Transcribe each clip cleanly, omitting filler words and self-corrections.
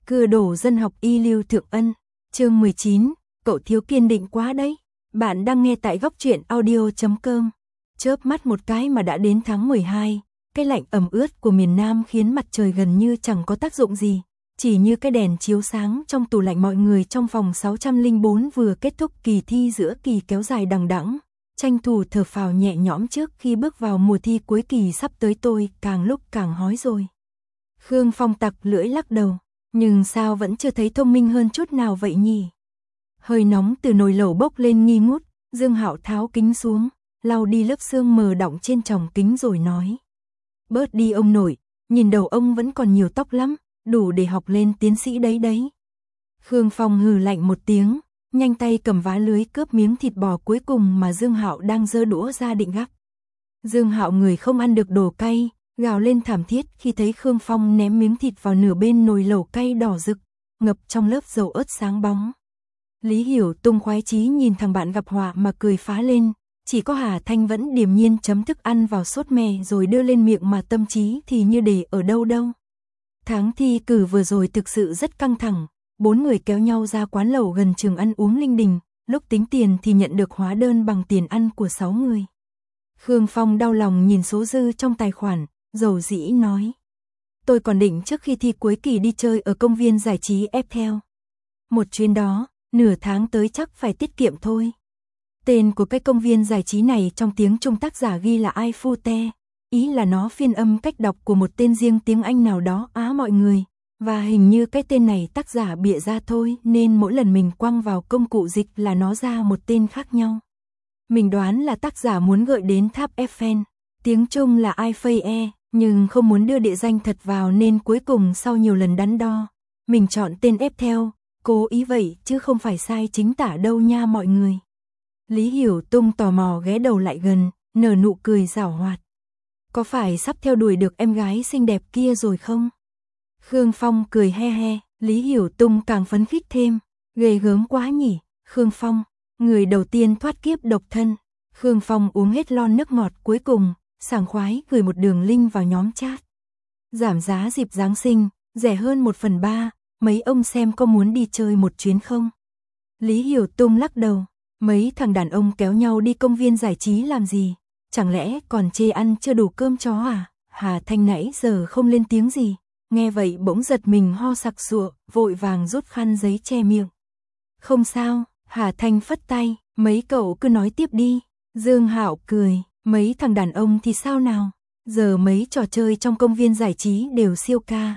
Cưa đổ dân học y Lưu Thượng Ân, chương 19, cậu thiếu kiên định quá đấy. Bạn đang nghe tại góc truyện audio.com. Chớp mắt một cái mà đã đến tháng 12, cái lạnh ẩm ướt của miền Nam khiến mặt trời gần như chẳng có tác dụng gì. Chỉ như cái đèn chiếu sáng trong tủ lạnh mọi người trong phòng 604 vừa kết thúc kỳ thi giữa kỳ kéo dài đằng đẵng, tranh thủ thở phào nhẹ nhõm trước khi bước vào mùa thi cuối kỳ sắp tới. Tôi càng lúc càng hói rồi. Khương Phong tặc lưỡi lắc đầu, nhưng sao vẫn chưa thấy thông minh hơn chút nào vậy nhỉ? Hơi nóng từ nồi lẩu bốc lên nghi ngút, Dương Hạo tháo kính xuống, lau đi lớp sương mờ đọng trên tròng kính rồi nói: "Bớt đi ông nội, nhìn đầu ông vẫn còn nhiều tóc lắm, đủ để học lên tiến sĩ đấy." Khương Phong hừ lạnh một tiếng, nhanh tay cầm vá lưới cướp miếng thịt bò cuối cùng mà Dương Hạo đang giơ đũa ra định gắp. Dương Hạo người không ăn được đồ cay, gào lên thảm thiết khi thấy Khương Phong ném miếng thịt vào nửa bên nồi lẩu cay đỏ rực, ngập trong lớp dầu ớt sáng bóng. Lý Hiểu Tung khoái chí nhìn thằng bạn gặp họa mà cười phá lên, chỉ có Hà Thanh vẫn điềm nhiên chấm thức ăn vào sốt mè rồi đưa lên miệng mà tâm trí thì như để ở đâu. Tháng thi cử vừa rồi thực sự rất căng thẳng, 4 người kéo nhau ra quán lẩu gần trường ăn uống linh đình, lúc tính tiền thì nhận được hóa đơn bằng tiền ăn của 6 người. Khương Phong đau lòng nhìn số dư trong tài khoản, dầu dĩ nói: "Tôi còn định trước khi thi cuối kỳ đi chơi ở công viên giải trí Eiffel. Một chuyến đó, nửa tháng tới chắc phải tiết kiệm thôi." Tên của cái công viên giải trí này trong tiếng Trung tác giả ghi là Eiffel, ý là nó phiên âm cách đọc của một tên riêng tiếng Anh nào đó mọi người, và hình như cái tên này tác giả bịa ra thôi nên mỗi lần mình quăng vào công cụ dịch là nó ra một tên khác nhau. Mình đoán là tác giả muốn gợi đến tháp Eiffel, tiếng Trung là Eiffel, nhưng không muốn đưa địa danh thật vào nên cuối cùng sau nhiều lần đắn đo, mình chọn tên Eiffel, cố ý vậy chứ không phải sai chính tả đâu nha mọi người. Lý Hiểu Tung tò mò ghé đầu lại gần, nở nụ cười giảo hoạt. "Có phải sắp theo đuổi được em gái xinh đẹp kia rồi không?" Khương Phong cười he he, Lý Hiểu Tung càng phấn khích thêm. "Ghê gớm quá nhỉ, Khương Phong, người đầu tiên thoát kiếp độc thân." Khương Phong uống hết lon nước ngọt cuối cùng, sảng khoái gửi một đường link vào nhóm chat. "Giảm giá dịp Giáng sinh, rẻ hơn 1/3, mấy ông xem có muốn đi chơi một chuyến không?" Lý Hiểu Tung lắc đầu, mấy thằng đàn ông kéo nhau đi công viên giải trí làm gì, chẳng lẽ còn chê ăn chưa đủ cơm chó à? Hà Thanh nãy giờ không lên tiếng gì, nghe vậy bỗng giật mình ho sặc sụa, vội vàng rút khăn giấy che miệng. "Không sao." Hà Thanh phất tay, "Mấy cậu cứ nói tiếp đi." Dương Hạo cười, "Mấy thằng đàn ông thì sao nào? Giờ mấy trò chơi trong công viên giải trí đều siêu ca,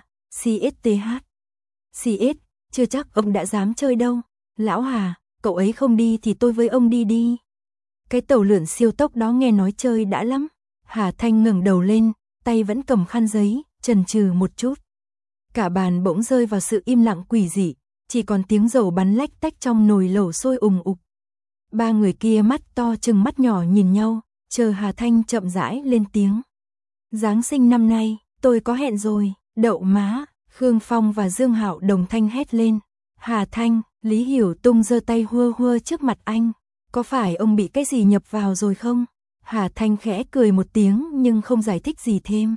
CSTH. CS, chưa chắc ông đã dám chơi đâu. Lão Hà, cậu ấy không đi thì tôi với ông đi. Cái tàu lượn siêu tốc đó nghe nói chơi đã lắm." Hà Thanh ngẩng đầu lên, tay vẫn cầm khăn giấy, chần chừ một chút. Cả bàn bỗng rơi vào sự im lặng quỷ dị, chỉ còn tiếng dầu bắn lách tách trong nồi lẩu sôi ùng ục. Ba người kia mắt to trừng mắt nhỏ nhìn nhau, chờ Hà Thanh chậm rãi lên tiếng. "Giáng sinh năm nay, tôi có hẹn rồi." "Đậu má!" Khương Phong và Dương Hạo đồng thanh hét lên. "Hà Thanh!" Lý Hiểu Tung giơ tay hua hua trước mặt anh. "Có phải ông bị cái gì nhập vào rồi không?" Hà Thanh khẽ cười một tiếng nhưng không giải thích gì thêm.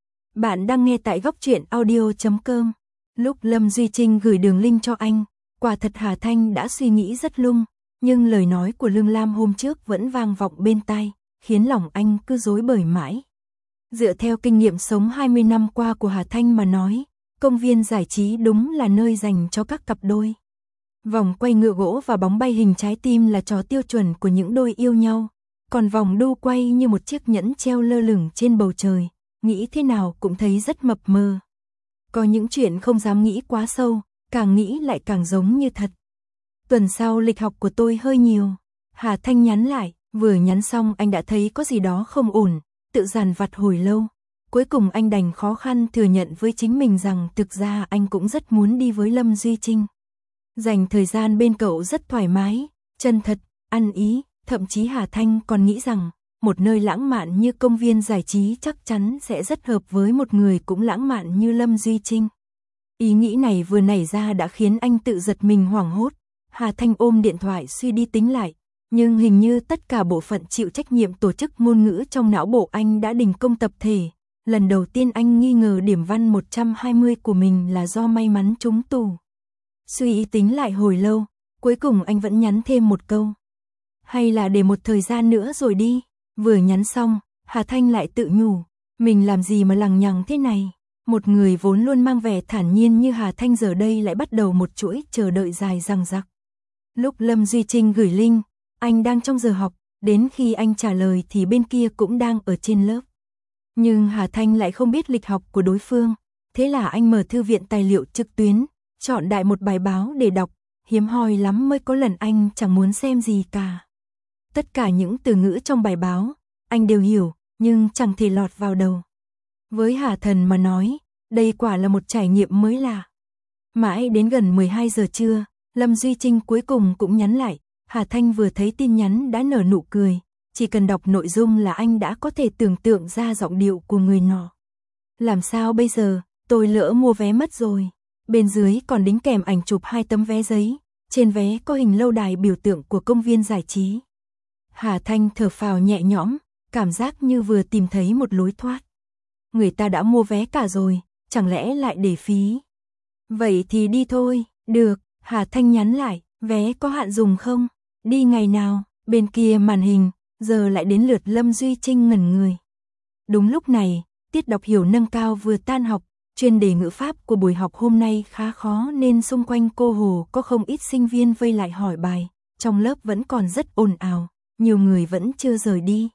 Bạn đang nghe tại góc truyện audio.com. Lúc Lâm Duy Trinh gửi đường link cho anh, quả thật Hà Thanh đã suy nghĩ rất lung, nhưng lời nói của Lương Lam hôm trước vẫn vang vọng bên tai, khiến lòng anh cứ rối bời mãi. Dựa theo kinh nghiệm sống 20 năm qua của Hà Thanh mà nói, công viên giải trí đúng là nơi dành cho các cặp đôi. Vòng quay ngựa gỗ và bóng bay hình trái tim là trò tiêu chuẩn của những đôi yêu nhau, còn vòng đu quay như một chiếc nhẫn treo lơ lửng trên bầu trời, nghĩ thế nào cũng thấy rất mập mờ. Có những chuyện không dám nghĩ quá sâu, càng nghĩ lại càng giống như thật. "Tuần sau lịch học của tôi hơi nhiều." Hà Thanh nhắn lại, vừa nhắn xong anh đã thấy có gì đó không ổn, tự dằn vặt hồi lâu. Cuối cùng anh đành khó khăn thừa nhận với chính mình rằng thực ra anh cũng rất muốn đi với Lâm Duy Trinh. Dành thời gian bên cậu rất thoải mái, chân thật, ăn ý, thậm chí Hà Thanh còn nghĩ rằng một nơi lãng mạn như công viên giải trí chắc chắn sẽ rất hợp với một người cũng lãng mạn như Lâm Duy Trinh. Ý nghĩ này vừa nảy ra đã khiến anh tự giật mình hoảng hốt. Hà Thanh ôm điện thoại suy đi tính lại, nhưng hình như tất cả bộ phận chịu trách nhiệm tổ chức ngôn ngữ trong não bộ anh đã đình công tập thể, lần đầu tiên anh nghi ngờ điểm văn 120 của mình là do may mắn trúng tủ. Suy tính lại hồi lâu, cuối cùng anh vẫn nhắn thêm một câu. Hay là để một thời gian nữa rồi đi. Vừa nhắn xong, Hà Thanh lại tự nhủ, mình làm gì mà lằng nhằng thế này. Một người vốn luôn mang vẻ thản nhiên như Hà Thanh giờ đây lại bắt đầu một chuỗi chờ đợi dài dằng dặc. Lúc Lâm Duy Trinh gửi link, anh đang trong giờ học, đến khi anh trả lời thì bên kia cũng đang ở trên lớp. Nhưng Hà Thanh lại không biết lịch học của đối phương, thế là anh mở thư viện tài liệu trực tuyến, chọn đại một bài báo để đọc, hiếm hoi lắm mới có lần anh chẳng muốn xem gì cả. Tất cả những từ ngữ trong bài báo, anh đều hiểu, nhưng chẳng thể lọt vào đầu. Với Hà Thần mà nói, đây quả là một trải nghiệm mới lạ. Mãi đến gần 12 giờ trưa, Lâm Duy Trinh cuối cùng cũng nhắn lại, Hà Thanh vừa thấy tin nhắn đã nở nụ cười, chỉ cần đọc nội dung là anh đã có thể tưởng tượng ra giọng điệu của người nọ. Làm sao bây giờ, tôi lỡ mua vé mất rồi. Bên dưới còn đính kèm ảnh chụp 2 tấm vé giấy, trên vé có hình lâu đài biểu tượng của công viên giải trí. Hà Thanh thở phào nhẹ nhõm, cảm giác như vừa tìm thấy một lối thoát. Người ta đã mua vé cả rồi, chẳng lẽ lại để phí? Vậy thì đi thôi. Được, Hà Thanh nhắn lại, vé có hạn dùng không? Đi ngày nào? Bên kia màn hình, giờ lại đến lượt Lâm Duy Trinh ngẩn người. Đúng lúc này, tiết đọc hiểu nâng cao vừa tan học, chuyên đề ngữ pháp của buổi học hôm nay khá khó nên xung quanh cô Hồ có không ít sinh viên vây lại hỏi bài, trong lớp vẫn còn rất ồn ào, nhiều người vẫn chưa rời đi.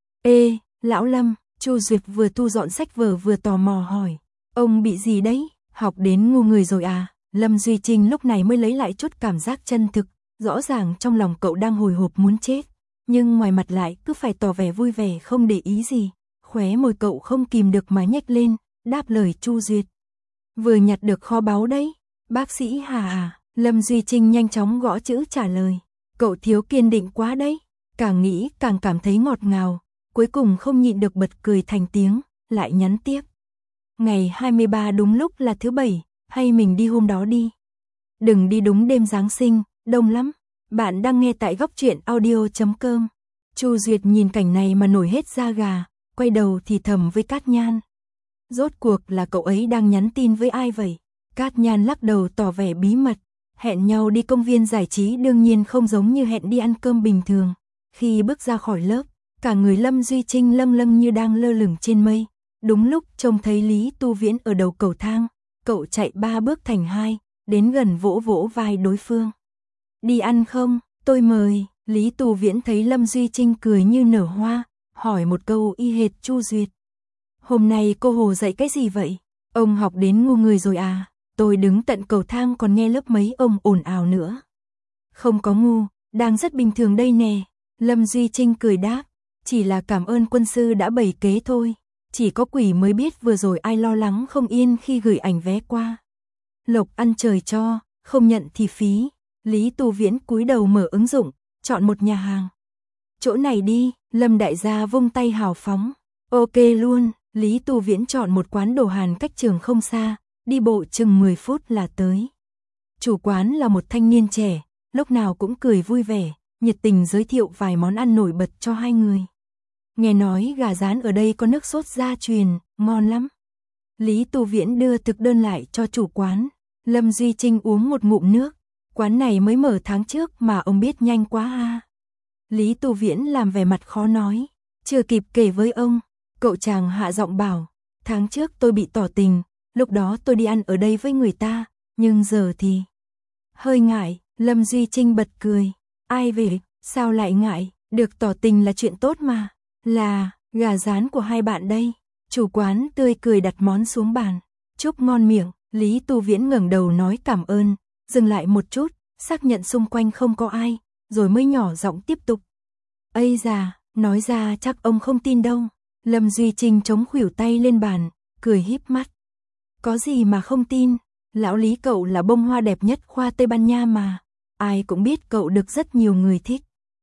Ê, lão Lâm, Chu Duyệt vừa thu dọn sách vở vừa tò mò hỏi, ông bị gì đấy, học đến ngu người rồi à? Lâm Duy Trinh lúc này mới lấy lại chút cảm giác chân thực, rõ ràng trong lòng cậu đang hồi hộp muốn chết, nhưng ngoài mặt lại cứ phải tỏ vẻ vui vẻ không để ý gì, khóe môi cậu không kìm được mà nhếch lên, đáp lời Chu Duyệt. Vừa nhặt được kho báu đấy, bác sĩ Hà à? Lâm Duy Trinh nhanh chóng gõ chữ trả lời, cậu thiếu kiên định quá đấy, càng nghĩ càng cảm thấy ngọt ngào, cuối cùng không nhịn được bật cười thành tiếng, lại nhắn tiếp. Ngày 23 đúng lúc là thứ Bảy, hay mình đi hôm đó đi. Đừng đi đúng đêm Giáng sinh, đông lắm. Bạn đang nghe tại góc truyện audio.com. Chu Duyệt nhìn cảnh này mà nổi hết da gà, quay đầu thì thầm với Cát Nhan. Rốt cuộc là cậu ấy đang nhắn tin với ai vậy? Cát Nhan lắc đầu tỏ vẻ bí mật, hẹn nhau đi công viên giải trí đương nhiên không giống như hẹn đi ăn cơm bình thường. Khi bước ra khỏi lớp, cả người Lâm Duy Trinh lâng lâng như đang lơ lửng trên mây. Đúng lúc trông thấy Lý Tu Viễn ở đầu cầu thang, cậu chạy 3 bước thành 2, đến gần vỗ vỗ vai đối phương. Đi ăn không? Tôi mời. Lý Tu Viễn thấy Lâm Duy Trinh cười như nở hoa, hỏi một câu y hệt Chu Duyệt. Hôm nay cô Hồ dạy cái gì vậy? Ông học đến ngu người rồi à? Tôi đứng tận cầu thang còn nghe lớp mấy ông ồn ào nữa. Không có ngu, đang rất bình thường đây nè. Lâm Duy Trinh cười đáp, chỉ là cảm ơn quân sư đã bày kế thôi. Chỉ có quỷ mới biết vừa rồi ai lo lắng không yên khi gửi ảnh vé qua. Lộc ăn trời cho, không nhận thì phí. Lý Tu Viễn cúi đầu mở ứng dụng, chọn một nhà hàng. Chỗ này đi, Lâm đại gia vung tay hào phóng. Ok luôn, Lý Tu Viễn chọn một quán đồ Hàn cách trường không xa, đi bộ chừng 10 phút là tới. Chủ quán là một thanh niên trẻ, lúc nào cũng cười vui vẻ, nhiệt tình giới thiệu vài món ăn nổi bật cho hai người. Nghe nói gà rán ở đây có nước sốt gia truyền, ngon lắm. Lý Tu Viễn đưa thực đơn lại cho chủ quán. Lâm Duy Trinh uống một ngụm nước. Quán này mới mở tháng trước mà ông biết nhanh quá à. Lý Tu Viễn làm vẻ mặt khó nói. Chưa kịp kể với ông, cậu chàng hạ giọng bảo. Tháng trước tôi bị tỏ tình, lúc đó tôi đi ăn ở đây với người ta, nhưng giờ thì... Hơi ngại, Lâm Duy Trinh bật cười. Ai về, sao lại ngại, được tỏ tình là chuyện tốt mà. Là, gà rán của hai bạn đây. Chủ quán tươi cười đặt món xuống bàn. Chúc ngon miệng. Lý Tu Viễn ngẩng đầu nói cảm ơn, dừng lại một chút, xác nhận xung quanh không có ai, rồi mới nhỏ giọng tiếp tục. Ây da, nói ra chắc ông không tin đâu. Lâm Duy Trinh chống khuỷu tay lên bàn, cười híp mắt. Có gì mà không tin, lão Lý cậu là bông hoa đẹp nhất khoa Tây Ban Nha mà, ai cũng biết cậu được rất nhiều người thích.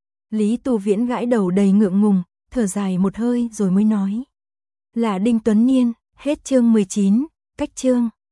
Lý Tu Viễn gãi đầu đầy ngượng ngùng, thở dài một hơi rồi mới nói. Là Đinh Tuấn Niên, hết chương 19, cách chương.